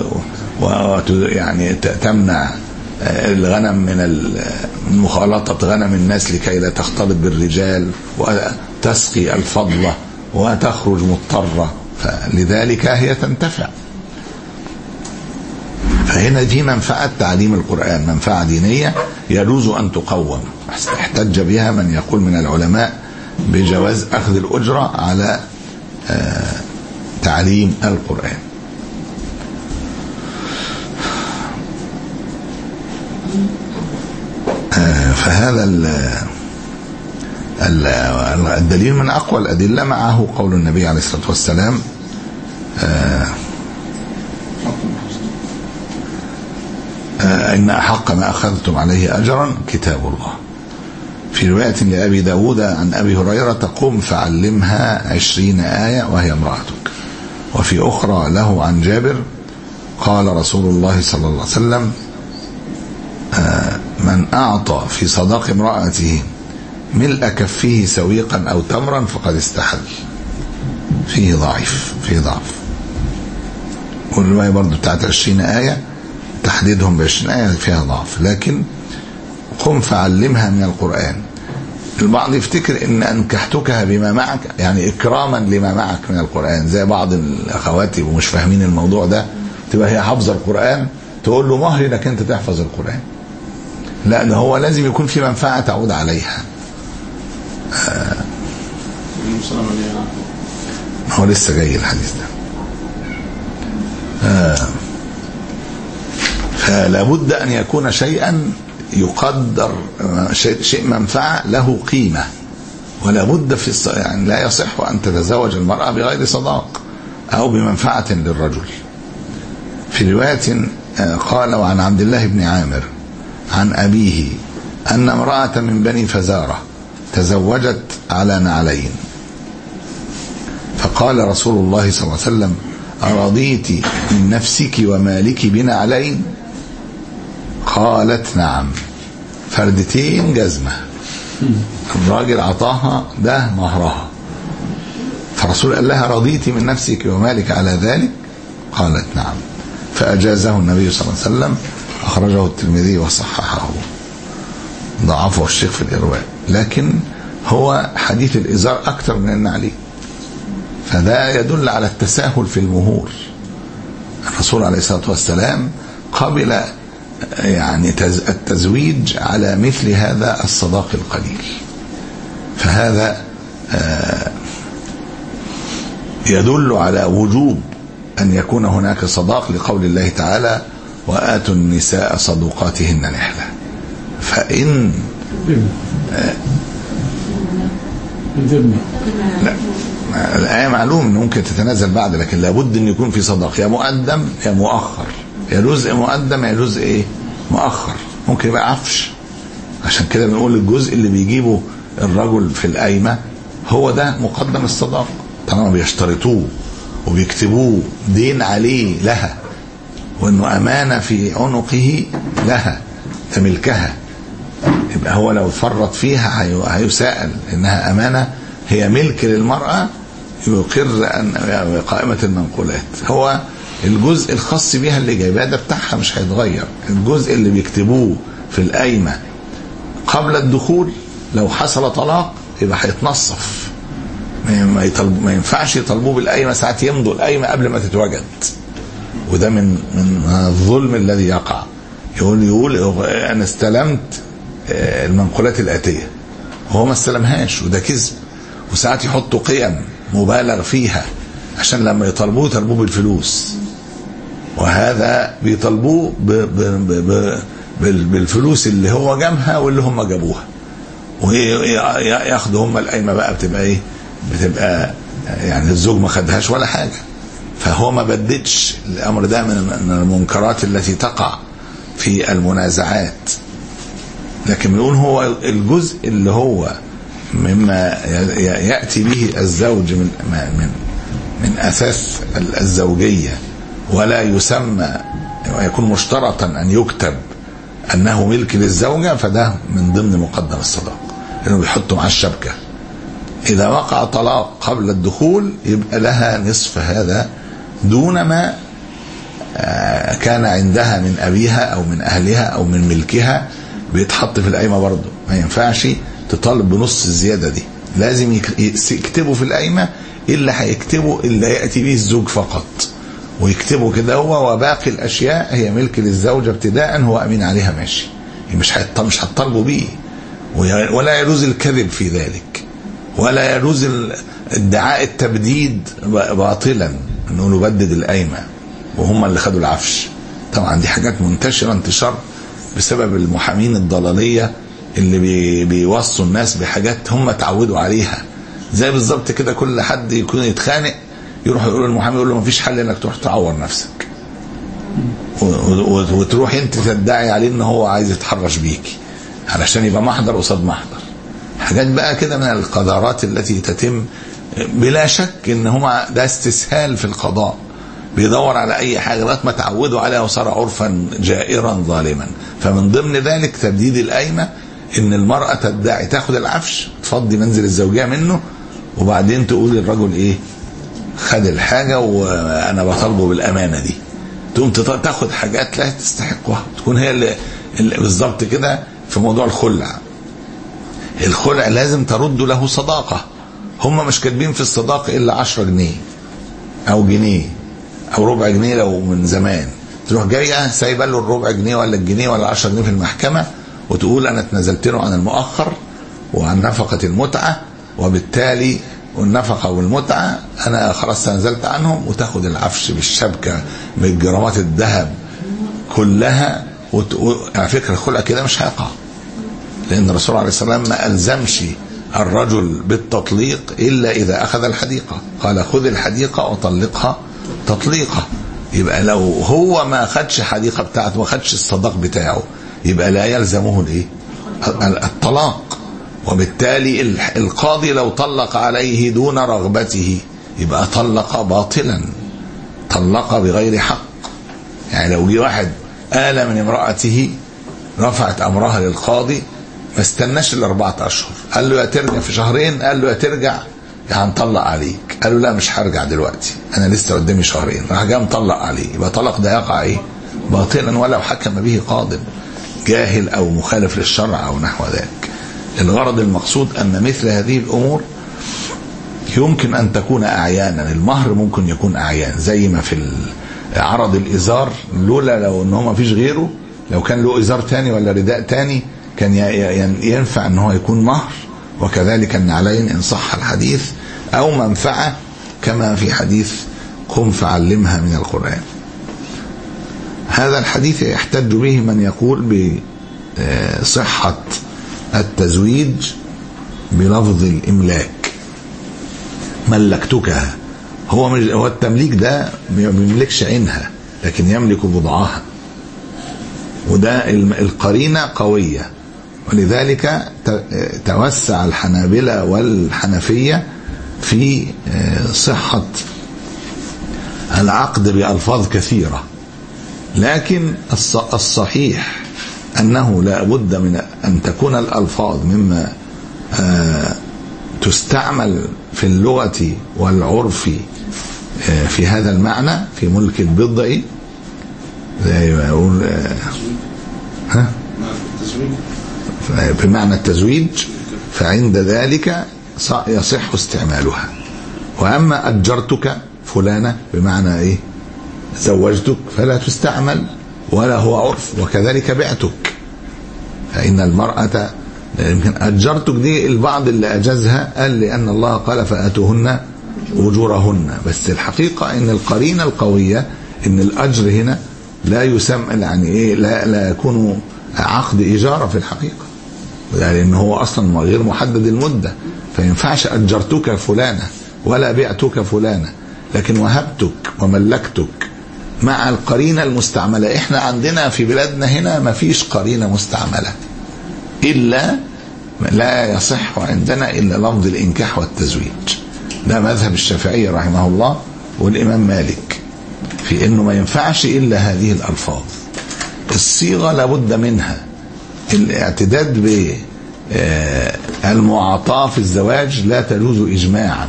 ويعني تمنع الغنم من مخالطة غنم الناس لكي لا تختلط بالرجال، وتسقي الفضلة وتخرج مضطرة، فلذلك هي تنتفع. فهنا دي منفعة تعليم القرآن، منفعة دينية يجوز أن تقوم. احتج بها من يقول من العلماء بجواز أخذ الأجرة على تعليم القرآن. فهذا الدليل من أقوى الأدلة، معه قول النبي عليه الصلاة والسلام: إن أحق ما أخذتم عليه أجرا كتاب الله. في رواية لأبي داود عن أبي هريرة: قم فعلمها عشرين آية وهي امرأتك. وفي أخرى له عن جابر قال رسول الله صلى الله عليه وسلم: من أعطى في صداق امرأته ملء كفيه سويقا أو تمرا فقد استحل. فيه ضعيف، فيه ضعف. والرواية برضو بتاعت عشرين آية تحديدهم بعشرين آية فيها ضعف، لكن قم فعلمها من القرآن. البعض يفتكر ان انكحتكها بما معك يعني اكراما لما معك من القرآن، زي بعض الاخوات ومش فاهمين الموضوع ده، تبقى هي حافظه القرآن تقول له مهري انك انت تحفظ القرآن. لا، ده هو لازم يكون في منفعة تعود عليها. آه هو لسه جاي الحديث ده. آه فلا بد ان يكون شيئا يقدر، شيء, شيء منفعة له قيمة، ولا بد في الص... يعني لا يصح أن تتزوج المرأة بغير صداق أو بمنفعة للرجل. في رواية قال وعن عبد الله بن عامر عن أبيه أن امرأة من بني فزارة تزوجت على نعلين، فقال رسول الله صلى الله عليه وسلم أرضيت من نفسك ومالك بنعلين؟ قالت نعم. فردتين جزمة، الراجل عطاها ده مهرها، فالرسول قال لها رضيتي من نفسك ومالك على ذلك؟ قالت نعم. فأجازه النبي صلى الله عليه وسلم، أخرجه الترمذي وصححه، ضعفه الشيخ في الإرواء، لكن هو حديث الإزار أكثر من النعلي، فده يدل على التساهل في المهور. الرسول عليه الصلاة والسلام قبل يعني التزويج على مثل هذا الصداق القليل، فهذا يدل على وجوب أن يكون هناك صداق لقول الله تعالى وآتوا النساء صدقاتهن نحلة. فإن لا، الآية معلوم أنه ممكن تتنازل بعد، لكن لابد أن يكون في صداق، يا مقدم يا مؤخر، يا جزء مقدم يا جزء ايه مؤخر، ممكن يبقى عفش. عشان كده بنقول الجزء اللي بيجيبه الرجل في القايمة هو ده مقدم الصداق، طالما بيشترطوه وبيكتبوه دين عليه لها، وانه امانة في عنقه لها تملكها، يبقى هو لو فرط فيها هيسأل انها امانة هي ملك للمرأة، يقر ان قائمة المنقولات. هو الجزء الخاص بها اللي جايباه ده بتاعها مش هيتغير، الجزء اللي بيكتبوه في القايمة قبل الدخول لو حصل طلاق يبقى هيتنصف، ما, ما ينفعش يطلبوه بالقايمة ساعات يمضوا القايمة قبل ما تتوجد، وده من من الظلم الذي يقع. يقول يقول انا استلمت المنقولات الآتية وهو ما استلمهاش، وده كذب. وساعات يحطوا قيم مبالغ فيها عشان لما يطلبوه يطلبوه بالفلوس، وهذا بيطلبوه ب ب ب ب بالفلوس اللي هو جابها واللي هم جابوها، وياخدوا هم القايمه بقى بتبقى ايه، بتبقى يعني الزوج ما خدهاش ولا حاجه. فهو ما بددش الامر ده من المنكرات التي تقع في المنازعات. لكن بنقول هو الجزء اللي هو مما ياتي به الزوج من من من أساس الزوجية، ولا يسمى ويكون مشترطا أن يكتب أنه ملك للزوجة، فده من ضمن مقدم الصداق، لأنه بيحطوا مع الشبكة. إذا وقع طلاق قبل الدخول يبقى لها نصف هذا دون ما كان عندها من أبيها أو من أهلها أو من ملكها، بيتحط في القايمة برضه. ما ينفعش تطالب بنص الزيادة دي، لازم يكتبوا في القايمة إلا هيكتبوا إلا يأتي به الزوج فقط، ويكتبوا كده هو، وباقي الأشياء هي ملك للزوجة ابتداء، هو أمين عليها ماشي، مش مش هتطالبوا بيه. ولا يجوز الكذب في ذلك، ولا يجوز ادعاء التبديد باطلا، انه نبدد القايمة وهم اللي خدوا العفش. طبعا دي حاجات منتشرة انتشار بسبب المحامين الضلالية اللي بي بيوصوا الناس بحاجات هم تعودوا عليها. زي بالظبط كده كل حد يكون يتخانق يروح يقول المحامي، يقول له مفيش حل انك تروح تعور نفسك، وتروح انت تدعي عليه ان هو عايز يتحرش بيكي علشان يبقى محضر قصاد محضر. حاجات بقى كده من القذارات التي تتم بلا شك ان هما ده استسهال في القضاء، بيدور على اي حاجه لغايه ما تعودوا عليها وصار عرفا جائرا ظالما. فمن ضمن ذلك تبديد القايمه، ان المراه تدعي تاخد العفش تفضي منزل الزوجيه منه، وبعدين تقول للرجل ايه، خد الحاجه وانا بطالبه بالامانه دي، تقوم تاخد حاجات لا تستحقها، تكون هي اللي, اللي بالظبط كده. في موضوع الخلع، الخلع لازم ترد له صداقة. هم مش كاتبين في الصداقة إلا عشرة جنيه أو جنيه أو ربع جنيه لو من زمان، تروح جاية سايبة له الربع جنيه ولا الجنيه ولا عشرة جنيه في المحكمة، وتقول أنا اتنزلت له عن المؤخر وعن نفقة المتعة، وبالتالي والنفقة والمتعة أنا خلاص تنزلت عنهم، وتاخد العفش بالشبكة بالجرامات الذهب كلها. على فكرة الخلع كده مش هيقع، لأن الرسول عليه السلام ما ألزمش الرجل بالتطليق إلا إذا أخذ الحديقة، قال خذ الحديقة وطلقها تطليقة. يبقى لو هو ما خدش حديقة بتاعته، ما خدش الصداق بتاعه، يبقى لا يلزمه الايه؟ الطلاق. وبالتالي القاضي لو طلق عليه دون رغبته يبقى طلق باطلا، طلق بغير حق. يعني لو جه واحد آل من امرأته رفعت أمرها للقاضي، ما استناش الأربعة أشهر، قال له يا ترجع في شهرين، قال له يا ترجع يا هنطلق عليك، قال له لا مش هرجع دلوقتي أنا لسه قدامي شهرين، راح جاي مطلق عليه، يبقى طلق ده يقع إيه؟ باطلا، ولو حكم به قاض جاهل أو مخالف للشرع أو نحو ذلك. الغرض المقصود أن مثل هذه الأمور يمكن أن تكون أعيانا. المهر ممكن يكون أعيان، زي ما في عرض الإزار، لولا لو أنه ما فيش غيره، لو كان له إزار تاني ولا رداء تاني كان ينفع أنه يكون مهر. وكذلك النعلين إن صح الحديث، أو منفعة كما في حديث قم فعلمها من القرآن. هذا الحديث يحتج به من يقول بصحة التزويج بلفظ الإملاك، ملكتكها. هو هو التمليك ده ما بيملكش عينها، لكن يملك بضعها، وده القرينة قوية. ولذلك توسع الحنابلة والحنفية في صحة العقد بألفاظ كثيرة، لكن الصحيح أنه لا بد من أن تكون الألفاظ مما تستعمل في اللغة والعرف في هذا المعنى، في ملك البضع، زي ما يقول ها بمعنى التزويج، فعند ذلك يصح استعمالها. وأما أجرتك فلانة بمعنى إيه؟ زوجتك، فلا تستعمل ولا هو عرف. وكذلك بعتك، فإن المرأة يمكن أجرتك دي البعض اللي أجازها قال لأن الله قال فآتوهن أجورهن، بس الحقيقة إن القرينة القوية إن الأجر هنا لا يسمى، يعني إيه، لا لا يكون عقد إجارة في الحقيقة، لأن هو أصلا غير محدد المدة، فينفعش أجرتك فلانة ولا بعتك فلانة، لكن وهبتك وملكتك مع القرينة المستعملة. إحنا عندنا في بلادنا هنا ما فيش قرينة مستعملة، إلا لا يصح عندنا إلا لفظ الإنكاح والتزويج. ده مذهب الشافعي رحمه الله والإمام مالك، في إنه ما ينفعش إلا هذه الألفاظ. الصيغة لابد منها. الاعتداد بالمعاطاة في الزواج لا تجوز إجماعا.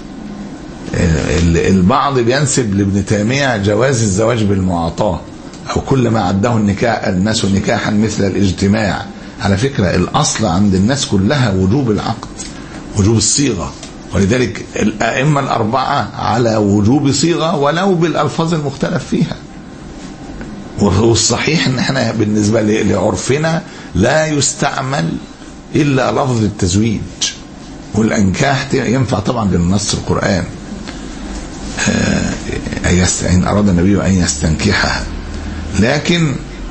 البعض بينسب لابن تيمية جواز الزواج بالمعاطاة، أو كل ما عده النكاح الناس نكاحا مثل الاجتماع. على فكرة الأصل عند الناس كلها وجوب العقد، وجوب الصيغة، ولذلك الأئمة الأربعة على وجوب صيغة ولو بالألفاظ المختلف فيها. والصحيح ان احنا بالنسبة لعرفنا لا يستعمل إلا لفظ التزويج، والأنكاح ينفع طبعا بالنص القرآن، إن أراد النبي أن يستنكحها، لكن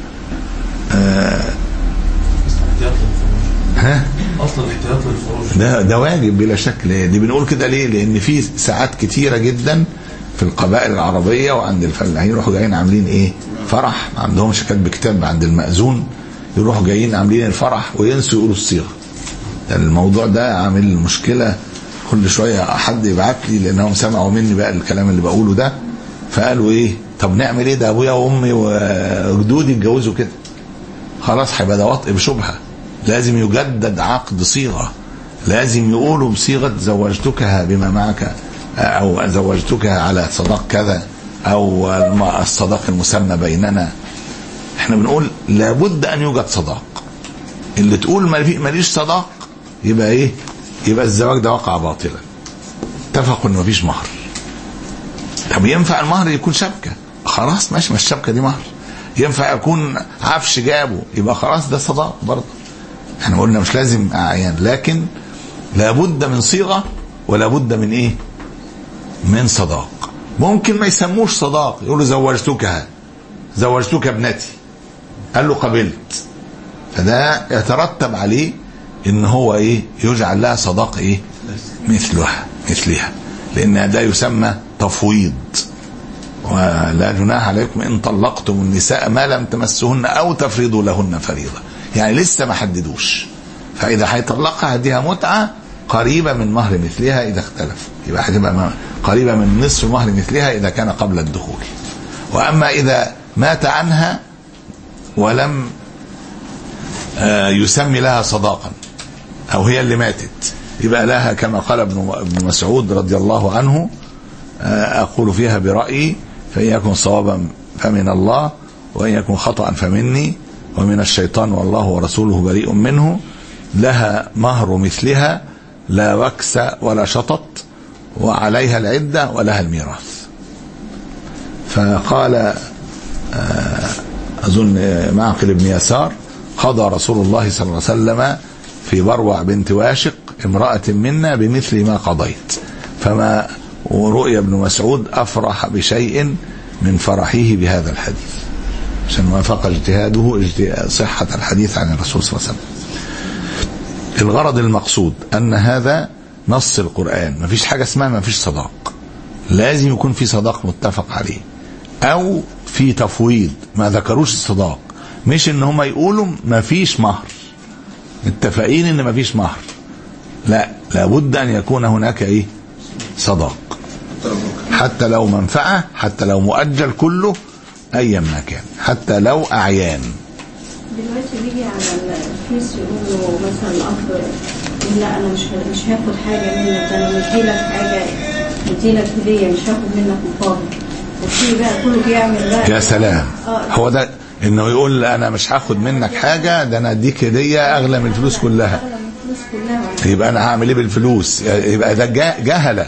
ها اصلا احتياط للفروج ده ده واجب بلا شك. دي بنقول كده ليه؟ لان في ساعات كتيره جدا في القبائل العربيه وعند الفلاحين يروحوا جايين عاملين ايه؟ فرح، ما عندهمش كتب كتاب عند المأذون، يروحوا جايين عاملين الفرح وينسوا يقولوا الصيغه. يعني الموضوع ده عامل مشكله، كل شويه حد يبعت لي لانهم سمعوا مني بقى الكلام اللي بقوله ده، فقالوا ايه؟ طب نعمل ايه؟ ده ابويا وامي وجدودي اتجوزوا كده، خلاص هيبقى ده وطء بشبهه. لازم يجدد عقد صيغة، لازم يقولوا بصيغة زوجتكها بما معك، أو زوجتكها على صداق كذا، او الصداق المسمى بيننا، احنا بنقول لابد ان يوجد صداق. اللي تقول ماليش صداق يبقى ايه؟ يبقى الزواج ده وقع باطلا. اتفقوا ان مفيش مهر. طب ينفع المهر يكون شبكه؟ خلاص ماشي، ما الشبكه دي مهر. ينفع يكون عفش جابه، يبقى خلاص ده صداق برضه. احنا قلنا مش لازم اعيان، لكن لابد من صيغه ولابد من ايه؟ من صداق. ممكن ما يسموش صداق، يقولوا زوجتكها، زوجتك ابنتي، قال له قبلت، فده يترتب عليه ان هو ايه؟ يجعل لها صداق ايه؟ مثلها مثلها، لان ده يسمى تفويض. ولا جناح عليكم ان طلقتم النساء ما لم تمسهن او تفرضوا لهن فريضه، يعني لسه ما حددوش. فاذا هيطلقها هديها متعه قريبه من مهر مثلها اذا اختلف، يبقى هتبقى قريبه من نصف مهر مثلها اذا كان قبل الدخول. واما اذا مات عنها ولم يسمي لها صداقا او هي اللي ماتت، يبقى لها كما قال ابن مسعود رضي الله عنه: اقول فيها برأيي، فإن يكن صوابا فمن الله، وإن يكن خطأ فمني، ومن الشيطان والله ورسوله بريء منه. لها مهر مثلها لا وكس ولا شطط، وعليها العدة ولها الميراث. فقال أظن معقل بن يسار: قضى رسول الله صلى الله عليه وسلم في بروع بنت واشق امرأة منا بمثل ما قضيت. فما ورؤيا ابن مسعود أفرح بشيء من فرحه بهذا الحديث، عشان وافق اجتهاده صحة الحديث عن الرسول صلى الله عليه وسلم. الغرض المقصود أن هذا نص القرآن، ما فيش حاجة اسمها ما فيش صداق، لازم يكون في صداق متفق عليه أو في تفويض. ما ذكروش الصداق، مش ان هم يقولوا ما فيش مهر، متفقين ان ما فيش مهر، لا، لابد ان يكون هناك ايه؟ صداق، حتى لو منفعة، حتى لو مؤجل كله، ايا ما كان، حتى لو اعيان. دلوقتي بيجي على الفيس يقولوا مثلا الاب يقول لا انا مش مش هاخد حاجه منك، انا مديلك حاجه، مديلك هديه، مش هاخد منك مقابل. وفي بقى كله بيعمل بقى يا سلام، هو ده انه يقول انا مش هاخد منك حاجه، ده انا اديك هديه اغلى من الفلوس كلها. يبقى انا هعمل ايه بالفلوس؟ يبقى ده جهله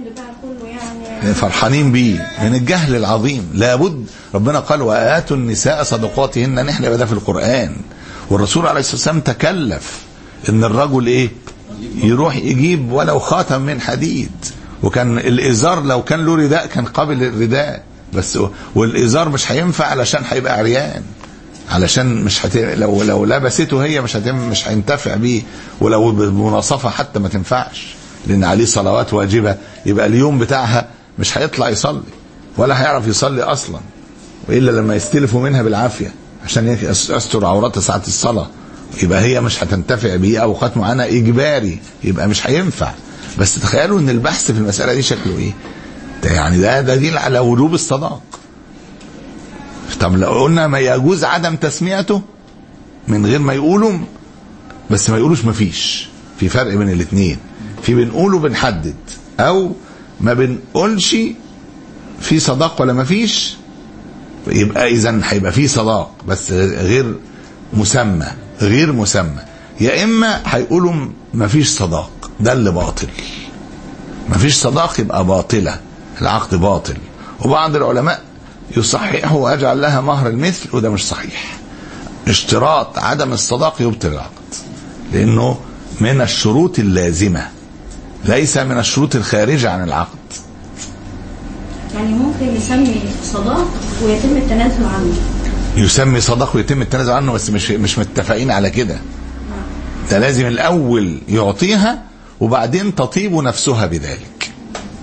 فرحانين بيه من الجهل العظيم. لابد ربنا قال: وآتوا النساء صدقاتهن. نحن يبقى ده في القرآن، والرسول عليه الصلاة والسلام تكلف ان الرجل ايه؟ يروح يجيب ولو خاتم من حديد. وكان الازار لو كان له رداء كان قابل الرداء، بس والازار مش هينفع علشان هيبقى عريان، علشان مش هت... لو لو لبسته هي مش هتم مش هينتفع بيه، ولو بمناصفه حتى ما تنفعش، لان عليه صلوات واجبه، يبقى اليوم بتاعها مش هيطلع يصلي ولا هيعرف يصلي اصلا، والا لما يستلفوا منها بالعافيه عشان يستر عوراتها ساعه الصلاه، يبقى هي مش هتنتفع بيه. اوقات معينه اجباري، يبقى مش هينفع. بس تخيلوا ان البحث في المساله دي شكله ايه؟ ده يعني ده دليل على وجوب الصداق. طب لو قلنا ما يجوز عدم تسميته من غير ما يقولوا، بس ما يقولوش ما فيش، في فرق بين الاثنين، في بنقوله بنحدد، او ما بنقولش في صداق ولا ما فيش، يبقى اذا هيبقى في صداق بس غير مسمى، غير مسمى. يا اما هيقولوا ما فيش صداق، ده اللي باطل، ما فيش صداق يبقى باطله، العقد باطل. وبعض العلماء يصححه ويجعل لها مهر المثل، وده مش صحيح. اشتراط عدم الصداق يبطل العقد، لانه من الشروط اللازمه، ليس من الشروط الخارجه عن العقد. يعني ممكن يسمي صداق ويتم التنازل عنه، يسمي صداق ويتم التنازل عنه، بس مش مش متفقين على كده. ده لازم الاول يعطيها وبعدين تطيب نفسها بذلك.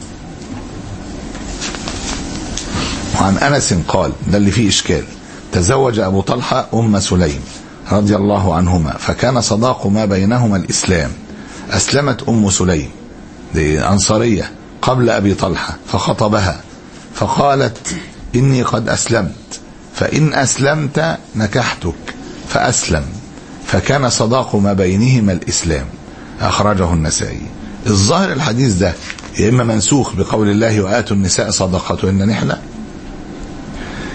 وعن انس قال، ده اللي فيه اشكال: تزوج ابو طلحه ام سليم رضي الله عنهما، فكان صداق ما بينهما الاسلام. اسلمت ام سليم، دي انصاريه، قبل ابي طلحه، فخطبها فقالت: اني قد اسلمت، فان اسلمت نكحتك، فاسلم، فكان صداق ما بينهما الاسلام. اخرجه النسائي. الظاهر الحديث ده يا اما منسوخ بقول الله: وآتوا النساء صدقاتهن نحلة،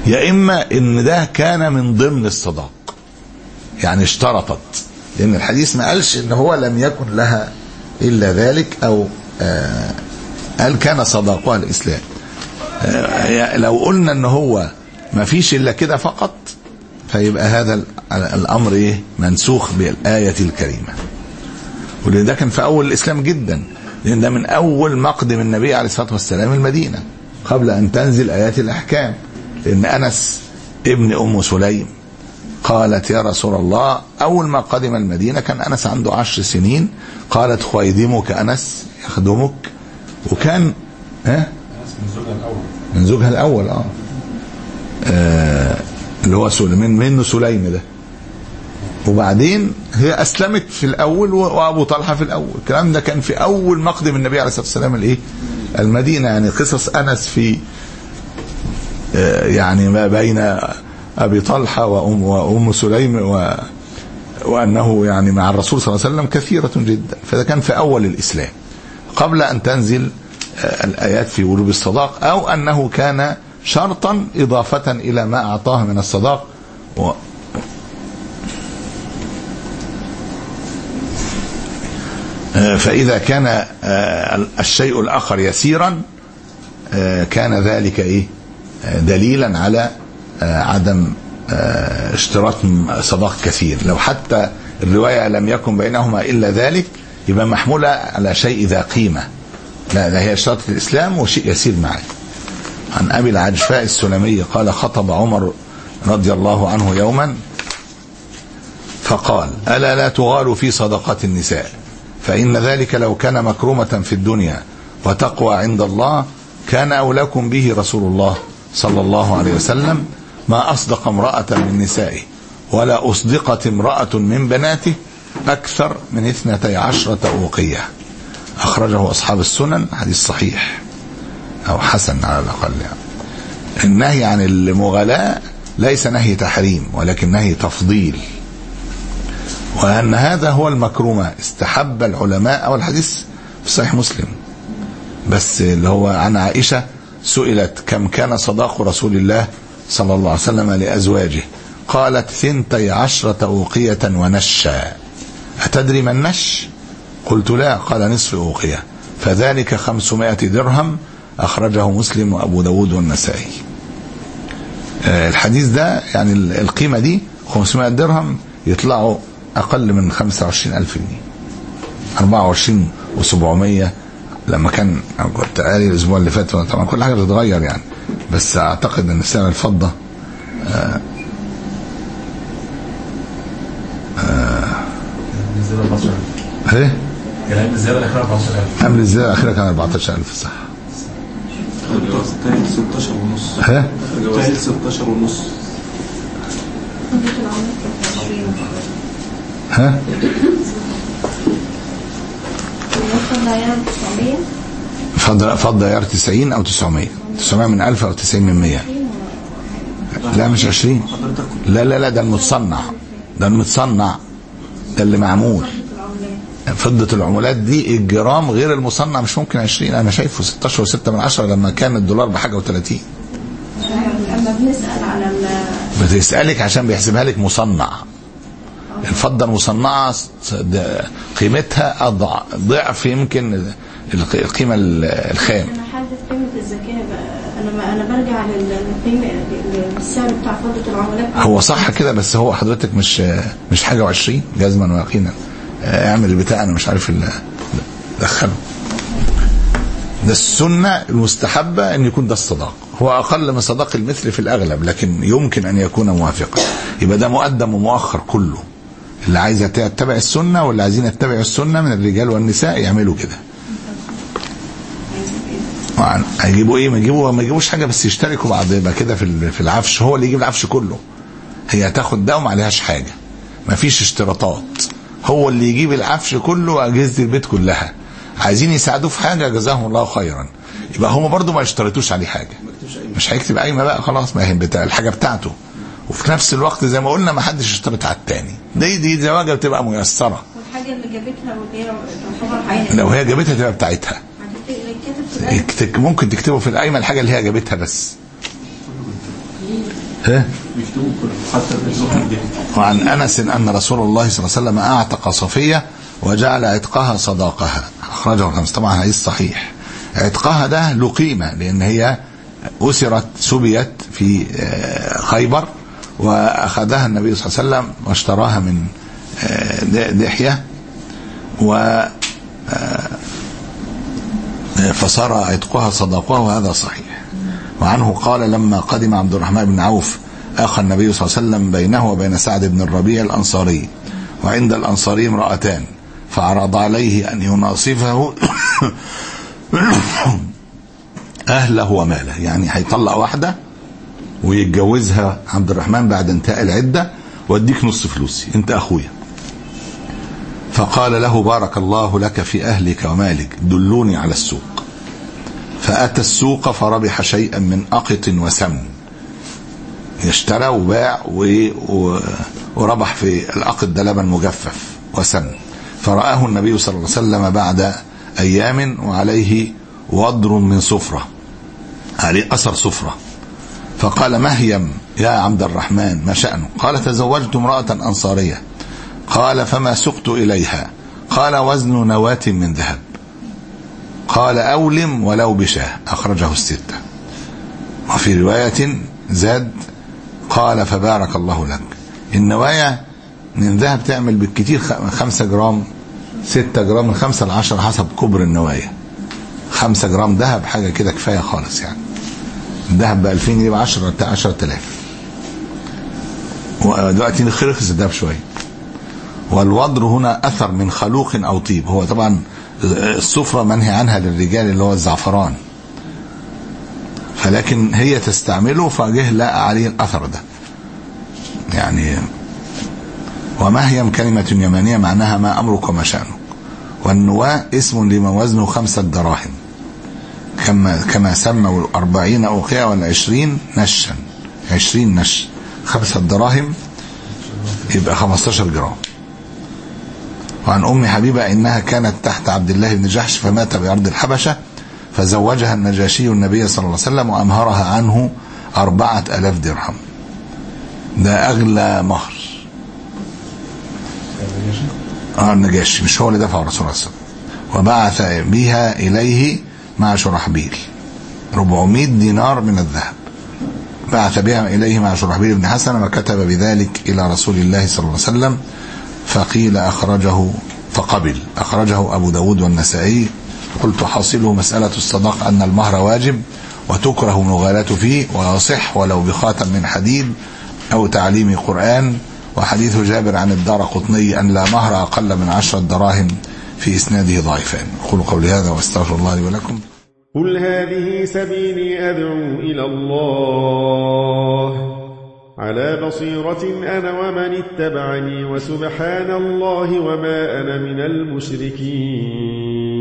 يا إما إن ده كان من ضمن الصداق، يعني اشترطت، لأن الحديث ما قالش إن هو لم يكن لها إلا ذلك، أو آه قال كان صداقها الإسلام. آه لو قلنا إن هو ما فيش إلا كده فقط، فيبقى هذا الأمر إيه منسوخ بالآية الكريمة. ولأن ده كان في أول الإسلام جدا، لأن ده من أول مقدم النبي عليه الصلاة والسلام المدينة قبل أن تنزل آيات الأحكام. لأن أنس ابن أم سليم قالت يا رسول الله، أول ما قدم المدينة كان أنس عنده عشر سنين، قالت خيدمك أنس يخدمك، وكان ها من زوجها الأول من زوجها الأول آه, آه اللي هو من منه سليم ده. وبعدين هي أسلمت في الأول، وأبو طلحة في الأول. الكلام ده كان في أول مقدم النبي عليه الصلاة والسلام الإيه المدينة. يعني قصص أنس في آه يعني ما بين أبي طلحة وأم, وأم سليم و وأنه يعني مع الرسول صلى الله عليه وسلم كثيرة جدا. فده كان في أول الإسلام قبل أن تنزل آه الآيات في وجوب الصداق، أو أنه كان شرطا إضافة إلى ما أعطاه من الصداق. و فإذا كان الشيء الآخر يسيرا كان ذلك إيه دليلا على عدم اشتراط صداق كثير. لو حتى الرواية لم يكن بينهما إلا ذلك، يبقى محمولة على شيء ذا قيمة. لا لا هي اشتراط الإسلام وشيء يسير معه. عن أبي العجفاء السلمي قال خطب عمر رضي الله عنه يوما فقال ألا لا تغالوا في صدقات النساء، فإن ذلك لو كان مكرمة في الدنيا وتقوى عند الله كان أولاكم به رسول الله صلى الله عليه وسلم، ما أصدق امرأة من نسائه ولا أصدقت امرأة من بناته أكثر من اثنتي عشرة أوقية. أخرجه أصحاب السنن، حديث صحيح أو حسن على الأقل. يعني النهي عن المغالاة ليس نهي تحريم ولكن نهي تفضيل، وأن هذا هو المكرمة. استحب العلماء، أو الحديث في صحيح مسلم بس اللي هو عن عائشة سئلت كم كان صداق رسول الله صلى الله عليه وسلم لأزواجه، قالت ثنتي عشرة أوقية ونشا. أتدري ما النش؟ قلت لا. قال نصف أوقية، فذلك خمسمائة درهم. أخرجه مسلم وأبو داود والنسائي. الحديث ده يعني القيمة دي خمسمائة درهم يطلعوا أقل من خمسة وعشرين ألف جنيه، أربعة وعشرين وسبعمية لما كان. كنت قاري الأسبوع اللي فات، طبعا كل حاجة بتتغير يعني، بس أعتقد أن سعر الفضة آه آه ايه كان الزيادة الأخيرة أربعتاشر ألف. قبل الزيادة الأخيرة كان أربعتاشر ألف صح. تاهل ستاشر ونص. ها؟ تاهل ستاشر ونص. ها؟ فضة فضة عيار تسعين أو تسعمية، تسعمية من ألف أو تسعين من مية. لا مش عشرين، لا لا لا ده المتصنع، ده المتصنع، ده اللي معمول. فضة العملات دي الجرام غير المصنع مش ممكن عشرين. أنا شايفه ستاشر وستة من عشرة لما كان الدولار بحاجة وثلاثين. لما بنسأل على بتسألك عشان بيحسبها لك مصنع. الفضة المصنعة قيمتها أضع ضعف يمكن القيمة الخام. أنا حاسس قيمة الزكاة بقى، أنا ما أنا برجع للقيمة للسعر بتاع فضة العملات. هو صح كده، بس هو حضرتك مش مش حاجة وعشرين جزما ويقينا. اعمل البتاع أنا مش عارف اللي دخله. ده السنة المستحبة أن يكون ده الصداق، هو أقل من صداق المثل في الأغلب، لكن يمكن أن يكون موافقا. يبقى ده مقدم ومؤخر كله. اللي عايز يتبع السنة واللي عايزين يتبعوا السنة من الرجال والنساء يعملوا كده. هيجيبوا ايه؟ ما يجيبوا ما يجيبوش حاجة، بس يشتركوا بعض يبقى كده في في العفش. هو اللي يجيب العفش كله، هي هتاخد ده وما عليهاش حاجة، ما فيش اشتراطات. هو اللي يجيب العفش كله وأجهزة البيت كلها. عايزين يساعدوه في حاجة جزاهم الله خيرا، يبقى هم برضو ما يشترطوش عليه حاجة. مش هيكتب قايمة بقى خلاص، ما هي بتاع الحاجة بتاعته. وفي نفس الوقت زي ما قلنا ما حدش يشترط على التاني. دي دي زواجة بتبقى ميسرة. والحاجة اللي جابتها واللي هي تعتبر حقيقة لو هي جابتها تبقى بتاعتها. ممكن تكتبه في القايمة الحاجة اللي هي جابتها بس. ها بيكتبوا كله حتى الزهد دي. وعن أنس أن رسول الله صلى الله عليه وسلم أعتق صفية وجعل عتقها صداقها، أخرجه الخمسة. طبعا حديث صحيح. عتقها ده له قيمة لأن هي أسرت سبيت في خيبر، وأخذها النبي صلى الله عليه وسلم واشتراها من دحية، و فصار عتقها صداقها، وهذا صحيح. وعنه قال لما قدم عبد الرحمن بن عوف أخى النبي صلى الله عليه وسلم بينه وبين سعد بن الربيع الأنصاري، وعند الأنصاري امرأتان، فعرض عليه أن يناصفه أهله وماله، يعني هيطلق واحدة ويتجوزها عبد الرحمن بعد انتهاء العدة واديك نص فلوسي انت أخويا. فقال له بارك الله لك في أهلك ومالك، دلوني على السوق. فأتى السوق فربح شيئا من أقط وسمن، اشترى وباع وربح في الأقط ده لبن مجفف وسمن. فرآه النبي صلى الله عليه وسلم بعد أيام وعليه وضر من صفرة، عليه أثر صفرة. فقال مهيم يا عبد الرحمن ما شأنه؟ قال تزوجت امرأة أنصارية. قال فما سقت إليها؟ قال وزن نواة من ذهب. قال أولم ولو بشاه، أخرجه الستة. وفي رواية زاد قال فبارك الله لك. النوايا من ذهب تعمل بالكتير خمسة جرام ستة جرام، من خمسة لعشرة حسب كبر النوايا. خمسة جرام ذهب حاجة كده كفاية خالص، يعني الذهب بألفين جنيه بعشرة عشرة آلاف، ودلوقتي رخص الذهب شوية. والوضر هنا أثر من خلوق أو طيب، هو طبعا الصفرة منهي عنها للرجال اللي هو الزعفران، فلكن هي تستعمله فجه لقى عليه الأثر ده يعني. ومهيم كلمة يمانية معناها ما أمرك وما شأنك. والنواة اسم لما وزنه خمسة دراهم، كما كما سموا الأربعين أوقية والعشرين نشا، عشرين نش، خمسة دراهم يبقى خمستاشر جرام. وعن أم حبيبة إنها كانت تحت عبد الله بن جحش فمات بأرض الحبشة، فزوجها النجاشي النبي صلى الله عليه وسلم وأمهرها عنه أربعة ألاف درهم. ده أغلى مهر. آه النجاشي مش هو اللي دفع الرسول صلى الله عليه وسلم. وبعث بها إليه مع شرحبيل أربعمائة دينار من الذهب، بعث بها إليه مع شرحبيل بن حسن، وكتب بذلك إلى رسول الله صلى الله عليه وسلم. فقيل أخرجه فقبل. أخرجه أبو داود والنسائي. قلت حاصله مسألة الصداق أن المهر واجب وتكره المغالاة فيه، ويصح ولو بخاتم من حديد أو تعليم قرآن. وحديث جابر عن الدارقطني أن لا مهر أقل من عشرة دراهم في إسناده ضعيفان. أقول قولي هذا واستغفر الله لي ولكم. قل هذه سبيلي أدعو إلى الله على بصيرة أنا ومن اتبعني، وسبحان الله وما أنا من المشركين.